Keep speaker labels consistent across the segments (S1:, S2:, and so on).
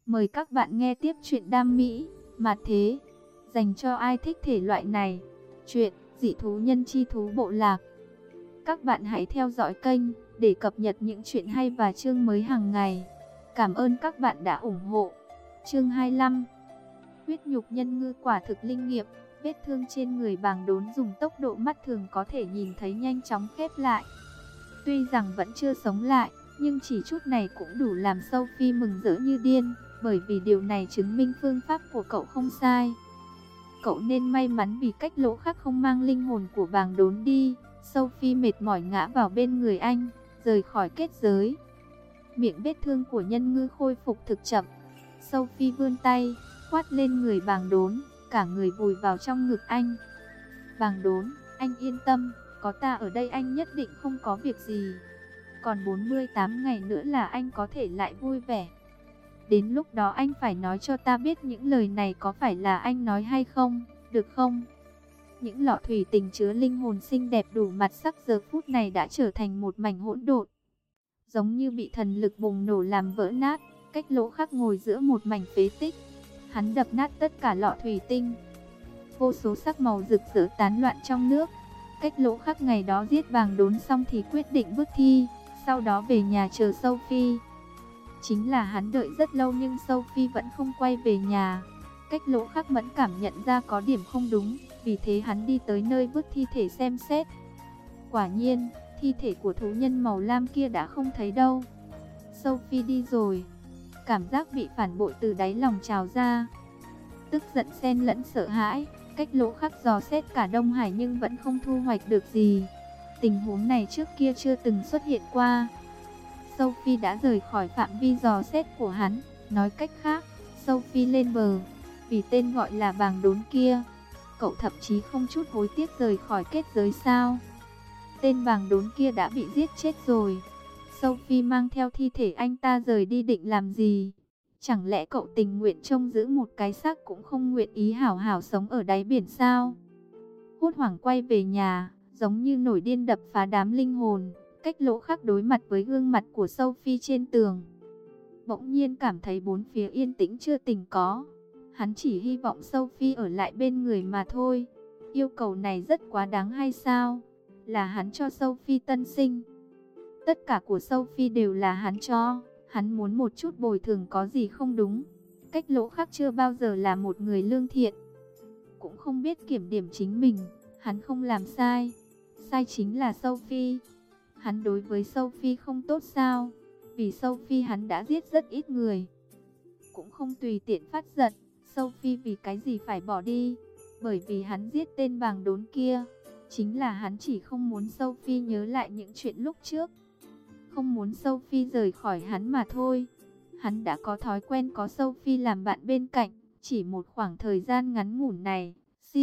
S1: Mời các bạn nghe tiếp truyện Đam Mỹ, Mạt Thế, dành cho ai thích thể loại này. Truyện dị thú nhân chi thú bộ lạc. Các bạn hãy theo dõi kênh để cập nhật những truyện hay và chương mới hàng ngày. Cảm ơn các bạn đã ủng hộ. Chương 25. Huyết nhục nhân ngư quả thực linh nghiệm, vết thương trên người Bàng Đốn dùng tốc độ mắt thường có thể nhìn thấy nhanh chóng khép lại. Tuy rằng vẫn chưa sống lại, nhưng chỉ chút này cũng đủ làm Sophie mừng rỡ như điên, bởi vì điều này chứng minh phương pháp của cậu không sai. Cậu nên may mắn vì cách Lỗ Khắc không mang linh hồn của Bàng Đốn đi. Sophie mệt mỏi ngã vào bên người anh, rời khỏi kết giới. Miệng vết thương của nhân ngư khôi phục thực chậm. Sophie vươn tay, khoát lên người Bàng Đốn, cả người vùi vào trong ngực anh. Bàng Đốn, anh yên tâm, có ta ở đây anh nhất định không có việc gì. Còn 48 ngày nữa là anh có thể lại vui vẻ. Đến lúc đó anh phải nói cho ta biết những lời này có phải là anh nói hay không, được không? Những lọ thủy tinh chứa linh hồn xinh đẹp đủ mặt sắc giờ phút này đã trở thành một mảnh hỗn độn, giống như bị thần lực bùng nổ làm vỡ nát. Cách Lỗ Khắc ngồi giữa một mảnh phế tích, hắn đập nát tất cả lọ thủy tinh. Vô số sắc màu rực rỡ tán loạn trong nước. Cách Lỗ Khắc ngày đó giết Bàng Đốn xong thì quyết định vứt thi, sau đó về nhà chờ Sophie. Chính là hắn đợi rất lâu nhưng Sophie vẫn không quay về nhà. Cách Lỗ Khắc mẫn cảm nhận ra có điểm không đúng, vì thế hắn đi tới nơi vứt thi thể xem xét. Quả nhiên, thi thể của thú nhân màu lam kia đã không thấy đâu. Sophie đi rồi. Cảm giác bị phản bội từ đáy lòng trào ra. Tức giận xen lẫn sợ hãi, Cách Lỗ Khắc dò xét cả Đông Hải nhưng vẫn không thu hoạch được gì. Tình huống này trước kia chưa từng xuất hiện qua. Sophie đã rời khỏi phạm vi dò xét của hắn. Nói cách khác, Sophie lên bờ. Vì tên gọi là Bàng Đốn kia, cậu thậm chí không chút hối tiếc rời khỏi kết giới sao? Tên Bàng Đốn kia đã bị giết chết rồi. Sophie mang theo thi thể anh ta rời đi định làm gì? Chẳng lẽ cậu tình nguyện trông giữ một cái xác cũng không nguyện ý hảo hảo sống ở đáy biển sao? Hốt hoảng quay về nhà, giống như nổi điên đập phá đám linh hồn. Cách Lỗ Khắc đối mặt với gương mặt của Sophie trên tường, bỗng nhiên cảm thấy bốn phía yên tĩnh chưa từng có. Hắn chỉ hy vọng Sophie ở lại bên người mà thôi. Yêu cầu này rất quá đáng hay sao? Là hắn cho Sophie tân sinh. Tất cả của Sophie đều là hắn cho. Hắn muốn một chút bồi thường có gì không đúng. Cách Lỗ Khắc chưa bao giờ là một người lương thiện, cũng không biết kiểm điểm chính mình. Hắn không làm sai. Sai chính là Sophie. Hắn đối với Sophie không tốt sao? Vì Sophie hắn đã giết rất ít người, cũng không tùy tiện phát giận. Sophie vì cái gì phải bỏ đi? Bởi vì hắn giết tên Bàng Đốn kia. Chính là hắn chỉ không muốn Sophie nhớ lại những chuyện lúc trước, không muốn Sophie rời khỏi hắn mà thôi. Hắn đã có thói quen có Sophie làm bạn bên cạnh. Chỉ một khoảng thời gian ngắn ngủn này,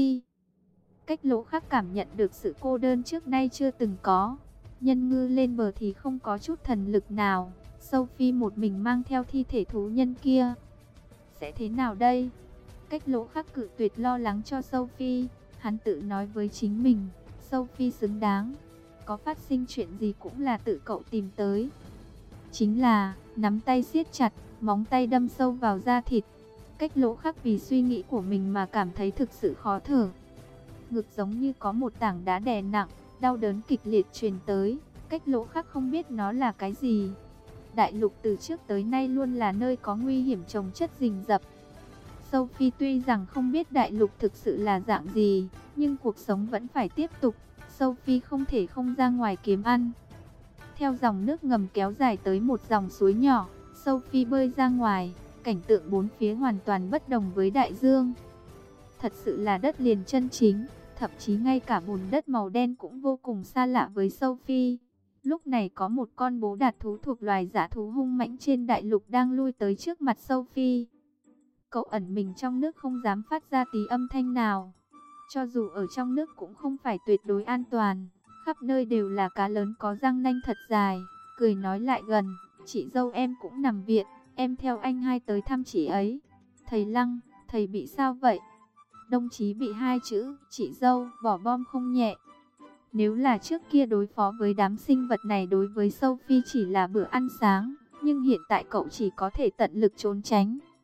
S1: Cách Lỗ Khắc cảm nhận được sự cô đơn trước nay chưa từng có. Nhân ngư lên bờ thì không có chút thần lực nào. Sophie một mình mang theo thi thể thú nhân kia, sẽ thế nào đây? Cách Lỗ Khắc cự tuyệt lo lắng cho Sophie. Hắn tự nói với chính mình, Sophie xứng đáng. Có phát sinh chuyện gì cũng là tự cậu tìm tới. Chính là, nắm tay siết chặt, móng tay đâm sâu vào da thịt. Cách Lỗ Khắc vì suy nghĩ của mình mà cảm thấy thực sự khó thở. Ngực giống như có một tảng đá đè nặng, đau đớn kịch liệt truyền tới. Cách Lỗ Khắc không biết nó là cái gì. Đại lục từ trước tới nay luôn là nơi có nguy hiểm chồng chất rình rập. Sophie tuy rằng không biết đại lục thực sự là dạng gì, nhưng cuộc sống vẫn phải tiếp tục. Sophie không thể không ra ngoài kiếm ăn. Theo dòng nước ngầm kéo dài tới một dòng suối nhỏ, Sophie bơi ra ngoài. Cảnh tượng bốn phía hoàn toàn bất đồng với đại dương. Thật sự là đất liền chân chính. Thậm chí ngay cả bùn đất màu đen cũng vô cùng xa lạ với Sophie. Lúc này có một con bố đạt thú thuộc loài dã thú hung mãnh trên đại lục đang lui tới trước mặt Sophie. Cậu ẩn mình trong nước không dám phát ra tí âm thanh nào. Cho dù ở trong nước cũng không phải tuyệt đối an toàn. Khắp nơi đều là cá lớn có răng nanh thật dài. Cười nói lại gần, chị dâu em cũng nằm viện, em theo anh hai tới thăm chị ấy. Thầy Lăng, thầy bị sao vậy? Đồng chí bị hai chữ, chị dâu, bỏ bom không nhẹ. Nếu là trước kia đối phó với đám sinh vật này đối với Sophie chỉ là bữa ăn sáng, nhưng hiện tại cậu chỉ có thể tận lực trốn tránh.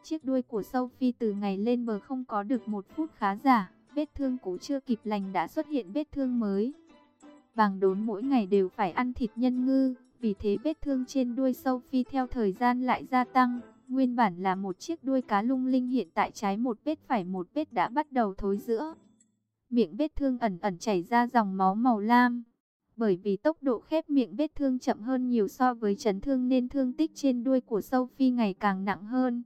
S1: Chiếc đuôi của Sophie từ ngày lên bờ không có được 1 phút khá giả, vết thương cũ chưa kịp lành đã xuất hiện vết thương mới. Bàng Đốn mỗi ngày đều phải ăn thịt nhân ngư, vì thế vết thương trên đuôi Sophie theo thời gian lại gia tăng. Nguyên bản là một chiếc đuôi cá lung linh, hiện tại trái một vết phải một vết đã bắt đầu thối rữa. Miệng vết thương ẩn ẩn chảy ra dòng máu màu lam. Bởi vì tốc độ khép miệng vết thương chậm hơn nhiều so với chấn thương nên thương tích trên đuôi của Sophie ngày càng nặng hơn.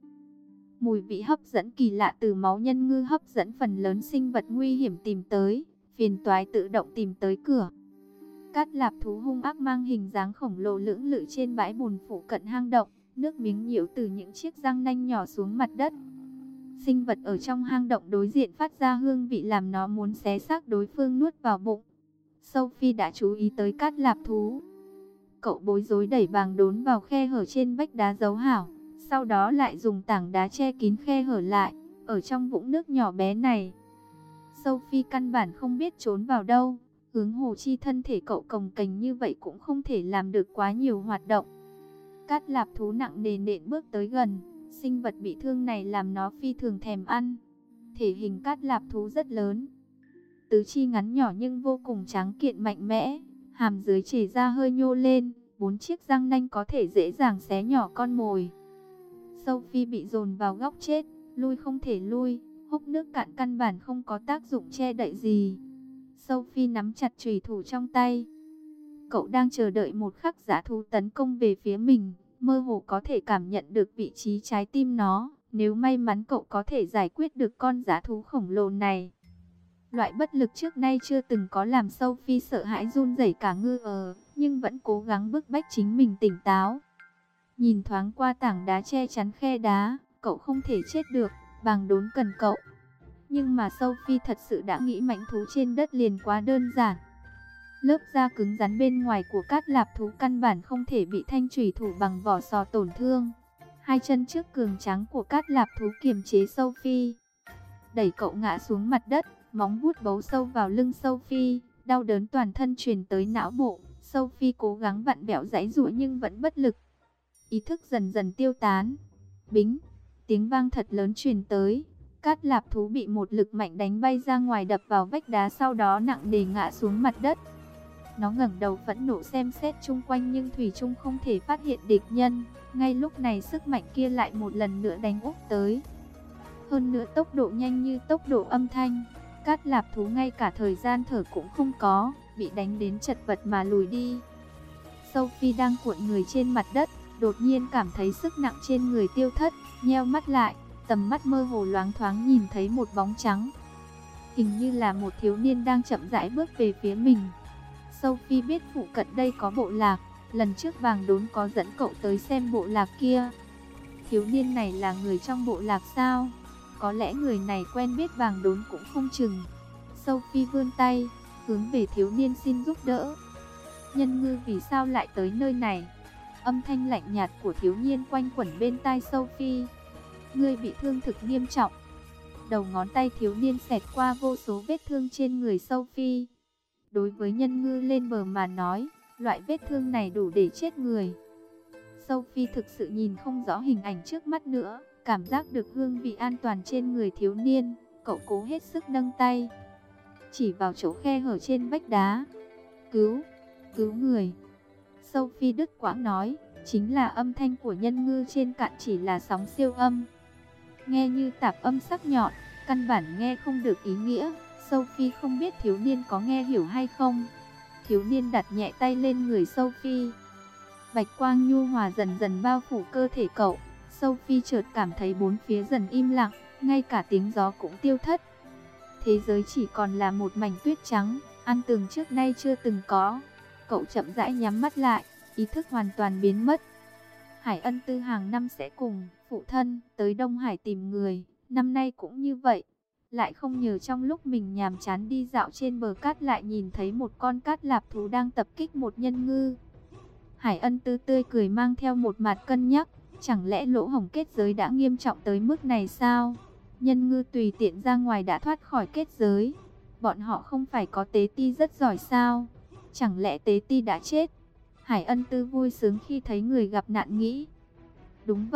S1: Mùi vị hấp dẫn kỳ lạ từ máu nhân ngư hấp dẫn phần lớn sinh vật nguy hiểm tìm tới, phiền toái tự động tìm tới cửa. Cát lạp thú hung ác mang hình dáng khổng lồ lưỡng lự trên bãi bùn phụ cận hang động, nước miếng nhiễu từ những chiếc răng nanh nhỏ xuống mặt đất. Sinh vật ở trong hang động đối diện phát ra hương vị làm nó muốn xé xác đối phương nuốt vào bụng. Sophie đã chú ý tới cát lạp thú. Cậu bối rối đẩy Bàng Đốn vào khe hở trên vách đá dấu hảo, sau đó lại dùng tảng đá che kín khe hở lại. Ở trong vũng nước nhỏ bé này, Sophie căn bản không biết trốn vào đâu. Hướng hồ chi thân thể cậu cồng kềnh như vậy cũng không thể làm được quá nhiều hoạt động. Cát lạp thú nặng nề nện bước tới gần. Sinh vật bị thương này làm nó phi thường thèm ăn. Thể hình cát lạp thú rất lớn, tứ chi ngắn nhỏ nhưng vô cùng tráng kiện mạnh mẽ. Hàm dưới chề ra hơi nhô lên, 4 chiếc răng nanh có thể dễ dàng xé nhỏ con mồi. Sophie bị dồn vào góc chết, lui không thể lui, hốc nước cạn căn bản không có tác dụng che đậy gì. Sophie nắm chặt chùy thủ trong tay. Cậu đang chờ đợi một khắc dã thú tấn công về phía mình, mơ hồ có thể cảm nhận được vị trí trái tim nó. Nếu may mắn cậu có thể giải quyết được con dã thú khổng lồ này. Loại bất lực trước nay chưa từng có làm Sophie sợ hãi run rẩy cả người, nhưng vẫn cố gắng bức bách chính mình tỉnh táo. Nhìn thoáng qua tảng đá che chắn khe đá, cậu không thể chết được, Bàng Đốn cần cậu. Nhưng mà Sophie thật sự đã nghĩ mãnh thú trên đất liền quá đơn giản. Lớp da cứng rắn bên ngoài của cát lạp thú căn bản không thể bị thanh chủy thủ bằng vỏ sò tổn thương. Hai chân trước cường tráng của cát lạp thú kiềm chế Sophie, đẩy cậu ngã xuống mặt đất, móng vuốt bấu sâu vào lưng Sophie, đau đớn toàn thân truyền tới não bộ. Sophie cố gắng vặn vẹo giãy giụa nhưng vẫn bất lực. Ý thức dần dần tiêu tán. Bính, tiếng vang thật lớn truyền tới. Cát lạp thú bị một lực mạnh đánh bay ra ngoài, đập vào vách đá, sau đó nặng nề ngã xuống mặt đất. Nó ngẩng đầu phẫn nộ xem xét chung quanh nhưng thủy chung không thể phát hiện địch nhân. Ngay lúc này sức mạnh kia lại một lần nữa đánh úp tới. Hơn nữa tốc độ nhanh như tốc độ âm thanh. Cát lạp thú ngay cả thời gian thở cũng không có, bị đánh đến chật vật mà lùi đi. Sophie đang cuộn người trên mặt đất, đột nhiên cảm thấy sức nặng trên người tiêu thất, nheo mắt lại, tầm mắt mơ hồ loáng thoáng nhìn thấy một bóng trắng. Hình như là một thiếu niên đang chậm rãi bước về phía mình. Sophie biết phụ cận đây có bộ lạc, lần trước Bàng Đốn có dẫn cậu tới xem bộ lạc kia. Thiếu niên này là người trong bộ lạc sao? Có lẽ người này quen biết Bàng Đốn cũng không chừng. Sophie vươn tay, hướng về thiếu niên xin giúp đỡ. Nhân ngư vì sao lại tới nơi này? Âm thanh lạnh nhạt của thiếu niên quanh quẩn bên tai Sophie. Ngươi bị thương thực nghiêm trọng. Đầu ngón tay thiếu niên xẹt qua vô số vết thương trên người Sophie. Đối với nhân ngư lên bờ mà nói, loại vết thương này đủ để chết người. Sophie thực sự nhìn không rõ hình ảnh trước mắt nữa, cảm giác được hương vị an toàn trên người thiếu niên. Cậu cố hết sức nâng tay, chỉ vào chỗ khe hở trên vách đá. Cứu người. Sophie đứt quãng nói, chính là âm thanh của nhân ngư trên cạn, chỉ là sóng siêu âm. Nghe như tạp âm sắc nhọn, căn bản nghe không được ý nghĩa. Sophie không biết thiếu niên có nghe hiểu hay không. Thiếu niên đặt nhẹ tay lên người Sophie. Bạch quang nhu hòa dần dần bao phủ cơ thể cậu. Sophie chợt cảm thấy bốn phía dần im lặng, ngay cả tiếng gió cũng tiêu thất. Thế giới chỉ còn là một mảnh tuyết trắng, an tường trước nay chưa từng có. Cậu chậm rãi nhắm mắt lại, ý thức hoàn toàn biến mất. Hải Ân Tư hàng năm sẽ cùng phụ thân tới Đông Hải tìm người, năm nay cũng như vậy. Lại không ngờ trong lúc mình nhàm chán đi dạo trên bờ cát lại nhìn thấy một con cát lạp thú đang tập kích một nhân ngư. Hải Ân Tư tươi cười mang theo một mặt cân nhắc, chẳng lẽ lỗ hổng kết giới đã nghiêm trọng tới mức này sao? Nhân ngư tùy tiện ra ngoài đã thoát khỏi kết giới. Bọn họ không phải có tế ti rất giỏi sao? Chẳng lẽ tế ti đã chết? Hải Ân Tư vui sướng khi thấy người gặp nạn nghĩ. Đúng vậy,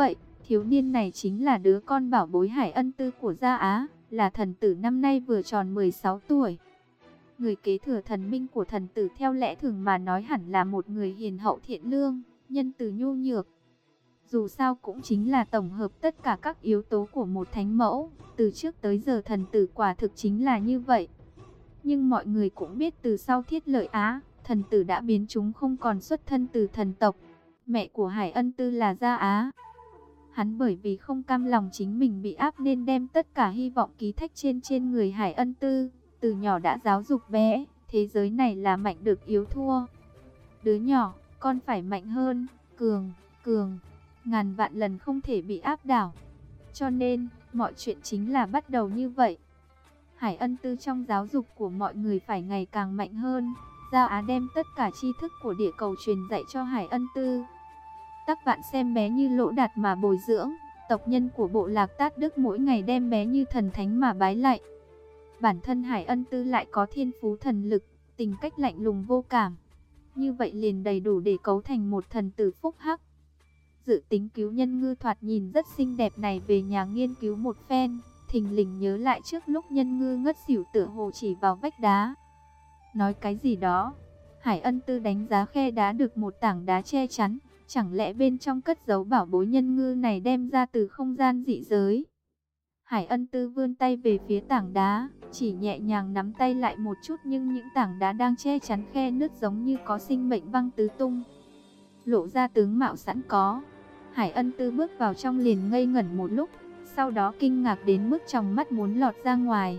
S1: Thiếu niên này chính là đứa con bảo bối Hải Ân Tư của Gia Á, là thần tử năm nay vừa tròn 16 tuổi. Người kế thừa thần minh của thần tử theo lẽ thường mà nói hẳn là một người hiền hậu thiện lương, nhân từ nhu nhược. Dù sao cũng chính là tổng hợp tất cả các yếu tố của một thánh mẫu, từ trước tới giờ thần tử quả thực chính là như vậy. Nhưng mọi người cũng biết từ sau Thiết Lợi Á, thần tử đã biến chúng không còn xuất thân từ thần tộc. Mẹ của Hải Ân Tư là Gia Á. Hắn bởi vì không cam lòng chính mình bị áp nên đem tất cả hy vọng ký thác trên người Hải Ân Tư. Từ nhỏ đã giáo dục bé, thế giới này là mạnh được yếu thua. Đứa nhỏ, con phải mạnh hơn, cường, ngàn vạn lần không thể bị áp đảo. Cho nên, mọi chuyện chính là bắt đầu như vậy. Hải Ân Tư trong giáo dục của mọi người phải ngày càng mạnh hơn. Gia Á đem tất cả tri thức của địa cầu truyền dạy cho Hải Ân Tư. Các bạn xem bé như lỗ đạt mà bồi dưỡng. Tộc nhân của bộ lạc Tát Đức mỗi ngày đem bé như thần thánh mà bái lạy. Bản thân Hải Ân Tư lại có thiên phú thần lực, tính cách lạnh lùng vô cảm. Như vậy liền đầy đủ để cấu thành một thần tử phúc hắc. Dự tính cứu Nhân Ngư thoạt nhìn rất xinh đẹp này về nhà nghiên cứu một phen, thình lình nhớ lại trước lúc Nhân Ngư ngất xỉu tựa hồ chỉ vào vách đá. Nói cái gì đó, Hải Ân Tư đánh giá khe đá được một tảng đá che chắn, chẳng lẽ bên trong cất giấu bảo bối Nhân Ngư này đem ra từ không gian dị giới. Hải Ân Tư vươn tay về phía tảng đá, chỉ nhẹ nhàng nắm tay lại một chút nhưng những tảng đá đang che chắn khe nứt giống như có sinh mệnh văng tứ tung. Lộ ra tướng mạo sẵn có. Hải Ân Tư bước vào trong liền ngây ngẩn một lúc, sau đó kinh ngạc đến mức tròng mắt muốn lọt ra ngoài.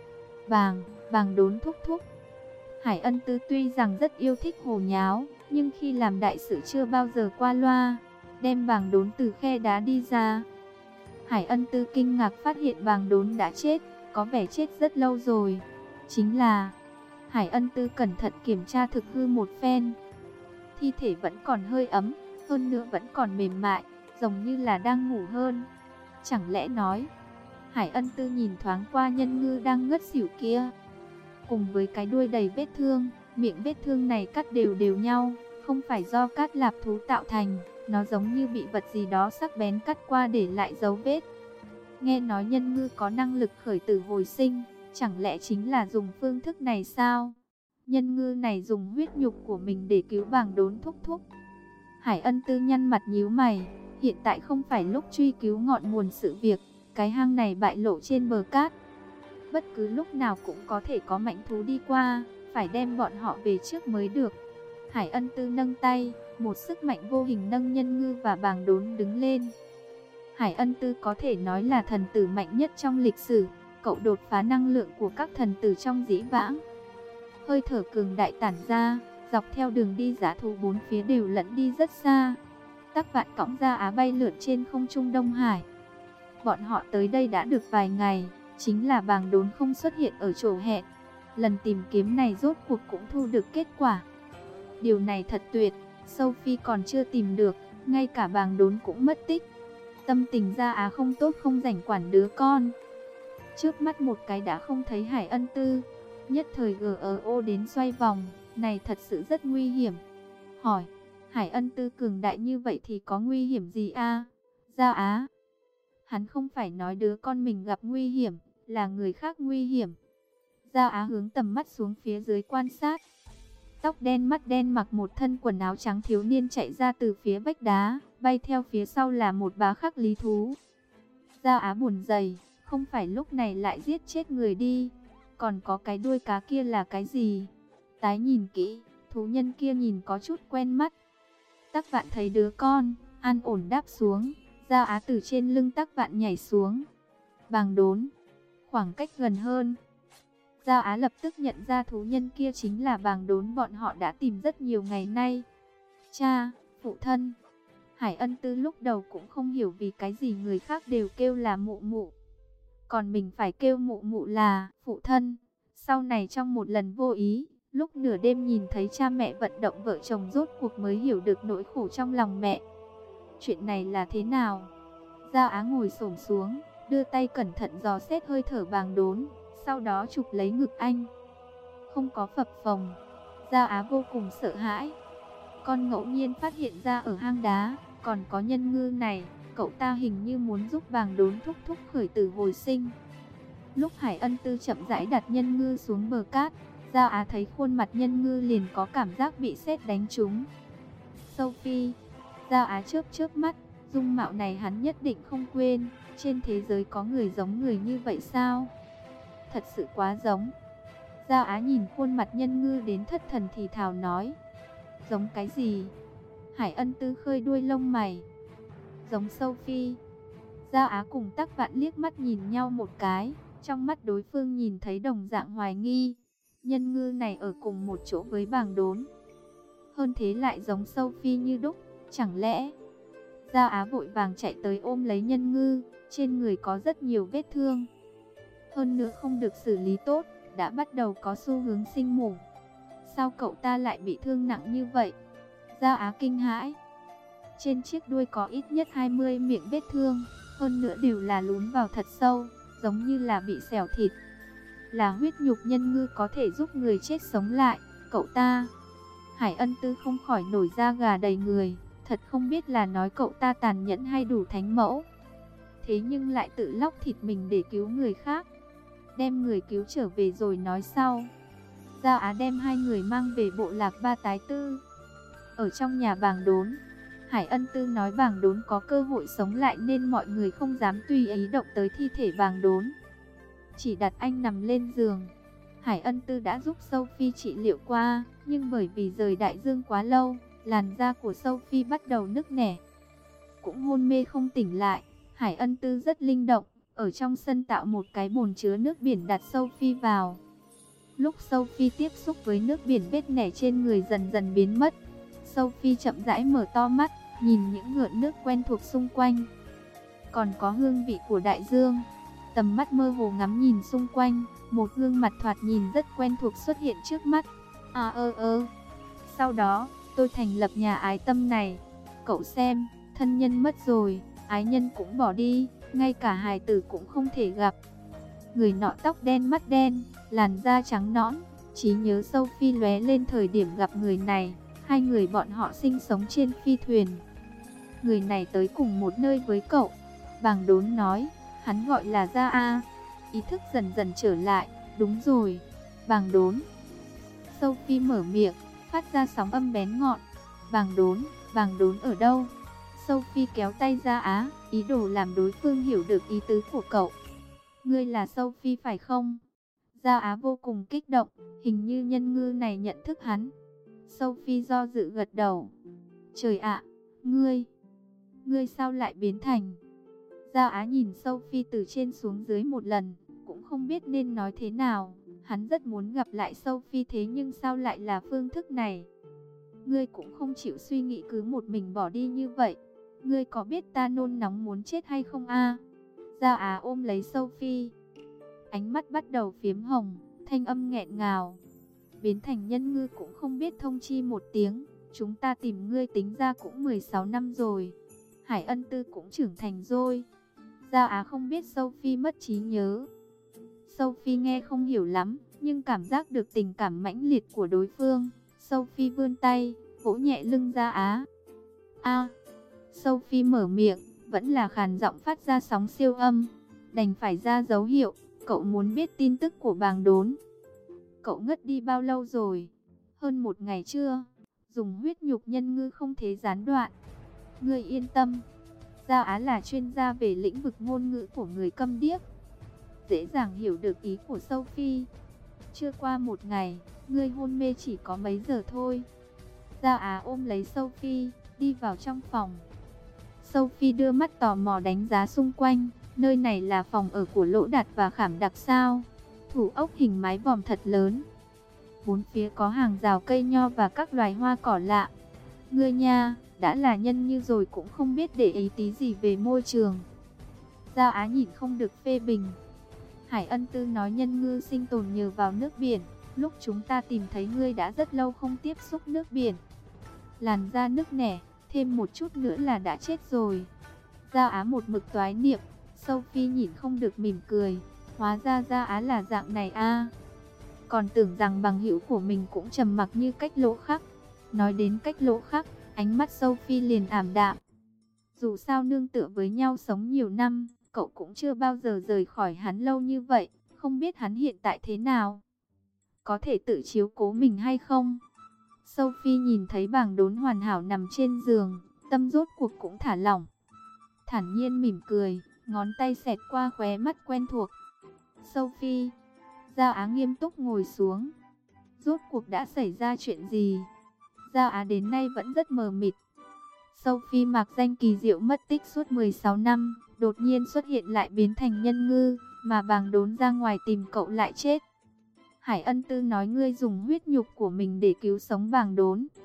S1: Bàng đốn thúc thúc. Hải Ân Tư tuy rằng rất yêu thích hồ nháo, nhưng khi làm đại sự chưa bao giờ qua loa, đem Bàng đốn từ khe đá đi ra. Hải Ân Tư kinh ngạc phát hiện Bàng đốn đã chết, có vẻ chết rất lâu rồi. Chính là, Hải Ân Tư cẩn thận kiểm tra thực hư một phen. Thi thể vẫn còn hơi ấm, hơn nữa vẫn còn mềm mại, giống như là đang ngủ hơn. Chẳng lẽ nói, Hải Ân Tư nhìn thoáng qua Nhân Ngư đang ngất xỉu kia. Cùng với cái đuôi đầy vết thương, miệng vết thương này cắt đều đều nhau, không phải do cát lạp thú tạo thành, nó giống như bị vật gì đó sắc bén cắt qua để lại dấu vết. Nghe nói Nhân Ngư có năng lực khởi tử hồi sinh, chẳng lẽ chính là dùng phương thức này sao? Nhân Ngư này dùng huyết nhục của mình để cứu Bàng đốn thúc thúc. Hải Ân Tư nhăn mặt nhíu mày, hiện tại không phải lúc truy cứu ngọn nguồn sự việc, cái hang này bại lộ trên bờ cát. Bất cứ lúc nào cũng có thể có mãnh thú đi qua, phải đem bọn họ về trước mới được. Hải Ân Tư nâng tay, một sức mạnh vô hình nâng Nhân Ngư và Bàng đốn đứng lên. Hải Ân Tư có thể nói là thần tử mạnh nhất trong lịch sử, cậu đột phá năng lượng của các thần tử trong dĩ vãng. Hơi thở cường đại tản ra, dọc theo đường đi dã thú bốn phía đều lẫn đi rất xa. Các vạn cõng Gia Á bay lượn trên không trung Đông Hải. Bọn họ tới đây đã được vài ngày, chính là Bàng đốn không xuất hiện ở chỗ hẹn. Lần tìm kiếm này rốt cuộc cũng thu được kết quả. Điều này thật tuyệt, Sophie còn chưa tìm được, ngay cả Bàng đốn cũng mất tích. Tâm tình Gia Á không tốt không rảnh quản đứa con. Trước mắt một cái đã không thấy Hải Ân Tư, nhất thời GRO đến xoay vòng, này thật sự rất nguy hiểm. Hỏi, Hải Ân Tư cường đại như vậy thì có nguy hiểm gì a? Gia Á, hắn không phải nói đứa con mình gặp nguy hiểm, là người khác nguy hiểm. Gia Á hướng tầm mắt xuống phía dưới quan sát. Tóc đen mắt đen mặc một thân quần áo trắng thiếu niên chạy ra từ phía vách đá, bay theo phía sau là một bá khắc lý thú. Gia Á buồn rầy, không phải lúc này lại giết chết người đi. Còn có cái đuôi cá kia là cái gì? Tái nhìn kỹ, thú nhân kia nhìn có chút quen mắt. Tắc Vạn thấy đứa con, an ổn đáp xuống. Gia Á từ trên lưng Tắc Vạn nhảy xuống. Bàng đốn, khoảng cách gần hơn. Gia Á lập tức nhận ra thú nhân kia chính là Bàng đốn bọn họ đã tìm rất nhiều ngày nay. Cha, phụ thân. Hải Ân Tư lúc đầu cũng không hiểu vì cái gì người khác đều kêu là mụ mụ, còn mình phải kêu mụ mụ là phụ thân. Sau này trong một lần vô ý, lúc nửa đêm nhìn thấy cha mẹ vận động vợ chồng rốt cuộc mới hiểu được nỗi khổ trong lòng mẹ. Chuyện này là thế nào? Gia Á ngồi xổm xuống, đưa tay cẩn thận dò xét hơi thở Bàng đốn, sau đó chụp lấy ngực anh. Không có phập phồng. Gia Á vô cùng sợ hãi. Con ngẫu nhiên phát hiện ra ở hang đá, còn có Nhân Ngư này, cậu ta hình như muốn giúp Bàng Đốn thúc thúc khởi tử hồi sinh. Lúc Hải Ân Tư chậm rãi đặt Nhân Ngư xuống bờ cát, Giao Á thấy khuôn mặt Nhân Ngư liền có cảm giác bị sét đánh trúng. Sophie, Giao Á chớp chớp mắt, dung mạo này hắn nhất định không quên. Trên thế giới có người giống người như vậy sao? Thật sự quá giống. Giao Á nhìn khuôn mặt Nhân Ngư đến thất thần thì thào nói. Giống cái gì? Hải Ân Tư khơi đuôi lông mày. Giống Sophie. Giao Á cùng Tắc Vạn liếc mắt nhìn nhau một cái, trong mắt đối phương nhìn thấy đồng dạng hoài nghi. Nhân Ngư này ở cùng một chỗ với Bàng Đốn, hơn thế lại giống Sophie như đúc, chẳng lẽ? Giao Á vội vàng chạy tới ôm lấy Nhân Ngư, trên người có rất nhiều vết thương, hơn nữa không được xử lý tốt, đã bắt đầu có xu hướng sinh mủ. Sao cậu ta lại bị thương nặng như vậy? Giao Á kinh hãi. Trên chiếc đuôi có ít nhất 20 miệng vết thương, hơn nữa đều là lún vào thật sâu, giống như là bị xẻo thịt. Là huyết nhục Nhân Ngư có thể giúp người chết sống lại, cậu ta. Hải Ân Tư không khỏi nổi da gà đầy người, thật không biết là nói cậu ta tàn nhẫn hay đủ thánh mẫu. Thế nhưng lại tự lóc thịt mình để cứu người khác. Đem người cứu trở về rồi nói sau. Giao Á đem hai người mang về bộ lạc Ba Tái Tư. Ở trong nhà Bàng Đốn, Hải Ân Tư nói Bàng Đốn có cơ hội sống lại nên mọi người không dám tùy ý động tới thi thể Bàng Đốn. Chỉ đặt anh nằm lên giường. Hải Ân Tư đã giúp Sophie trị liệu qua, nhưng bởi vì rời đại dương quá lâu, làn da của Sophie bắt đầu nứt nẻ, cũng hôn mê không tỉnh lại. Hải Ân Tư rất linh động, ở trong sân tạo một cái bồn chứa nước biển đặt Sophie vào. Lúc Sophie tiếp xúc với nước biển, vết nẻ trên người dần dần biến mất. Sophie chậm rãi mở to mắt, nhìn những ngợn nước quen thuộc xung quanh. Còn có hương vị của đại dương. Tầm mắt mơ hồ ngắm nhìn xung quanh, một gương mặt thoạt nhìn rất quen thuộc xuất hiện trước mắt. Sau đó, tôi thành lập nhà ái tâm này. Cậu xem, thân nhân mất rồi, ái nhân cũng bỏ đi, ngay cả hài tử cũng không thể gặp. Người nọ tóc đen mắt đen, làn da trắng nõn, trí nhớ Sophie lóe lên thời điểm gặp người này. Hai người bọn họ sinh sống trên phi thuyền. Người này tới cùng một nơi với cậu. Bàng Đốn nói, hắn gọi là Gia A. Ý thức dần dần trở lại, đúng rồi, Bàng Đốn. Sophie mở miệng, phát ra sóng âm bén ngọn. Bàng Đốn ở đâu? Sophie kéo tay Gia Á, ý đồ làm đối phương hiểu được ý tứ của cậu. Ngươi là Sophie phải không? Gia Á vô cùng kích động, hình như Nhân Ngư này nhận thức hắn. Sophie do dự gật đầu. Trời ạ, ngươi sao lại biến thành? Giao Á nhìn Sophie từ trên xuống dưới một lần, cũng không biết nên nói thế nào. Hắn rất muốn gặp lại Sophie, thế nhưng sao lại là phương thức này? Ngươi cũng không chịu suy nghĩ cứ một mình bỏ đi như vậy. Ngươi có biết ta nôn nóng muốn chết hay không a? Giao Á ôm lấy Sophie, ánh mắt bắt đầu phiếm hồng, thanh âm nghẹn ngào. Biến thành Nhân Ngư cũng không biết thông chi một tiếng. Chúng ta tìm ngươi tính ra cũng 16 năm rồi. Hải Ân Tư cũng trưởng thành rồi. Giao Á không biết Sophie mất trí nhớ. Sophie nghe không hiểu lắm, nhưng cảm giác được tình cảm mãnh liệt của đối phương. Sophie vươn tay, vỗ nhẹ lưng Giao Á. Sophie mở miệng, vẫn là khàn giọng phát ra sóng siêu âm. Đành phải ra dấu hiệu, cậu muốn biết tin tức của Bàng Đốn. Cậu ngất đi bao lâu rồi? Hơn 1 ngày chưa? Dùng huyết nhục Nhân Ngư không thể gián đoạn. Ngươi yên tâm. Giao Á là chuyên gia về lĩnh vực ngôn ngữ của người câm điếc, dễ dàng hiểu được ý của Sophie. Chưa qua 1 ngày, ngươi hôn mê chỉ có mấy giờ thôi. Giao Á ôm lấy Sophie, đi vào trong phòng. Sophie đưa mắt tò mò đánh giá xung quanh. Nơi này là phòng ở của Lỗ Đạt và Khảm Đặc sao? Thủ ốc hình mái vòm thật lớn. Bốn phía có hàng rào cây nho và các loài hoa cỏ lạ. Ngươi nha, đã là nhân như rồi cũng không biết để ý tí gì về môi trường. Giao Á nhìn không được phê bình. Hải Ân Tư nói Nhân Ngư sinh tồn nhờ vào nước biển. Lúc chúng ta tìm thấy ngươi đã rất lâu không tiếp xúc nước biển. Làn da nứt nẻ, thêm một chút nữa là đã chết rồi. Giao Á một mực toái niệm. Sophie nhìn không được mỉm cười. Hóa ra Giao Á là dạng này a. Còn tưởng rằng bằng hữu của mình cũng trầm mặc như Cách Lỗ Khắc. Nói đến Cách Lỗ Khắc, ánh mắt Sophie liền ảm đạm. Dù sao nương tựa với nhau sống nhiều năm, cậu cũng chưa bao giờ rời khỏi hắn lâu như vậy, không biết hắn hiện tại thế nào, có thể tự chiếu cố mình hay không. Sophie nhìn thấy bảng đốn hoàn hảo nằm trên giường, tâm rốt cuộc cũng thả lỏng. Thản nhiên mỉm cười, ngón tay xẹt qua khóe mắt quen thuộc. Sophie, Giao Á nghiêm túc ngồi xuống. Rốt cuộc đã xảy ra chuyện gì? Giao Á đến nay vẫn rất mờ mịt. Sophie mạc danh kỳ diệu mất tích suốt 16 năm, đột nhiên xuất hiện lại biến thành nhân ngư, mà bàng đốn ra ngoài tìm cậu lại chết. Hải Ân Tư nói ngươi dùng huyết nhục của mình để cứu sống bàng đốn,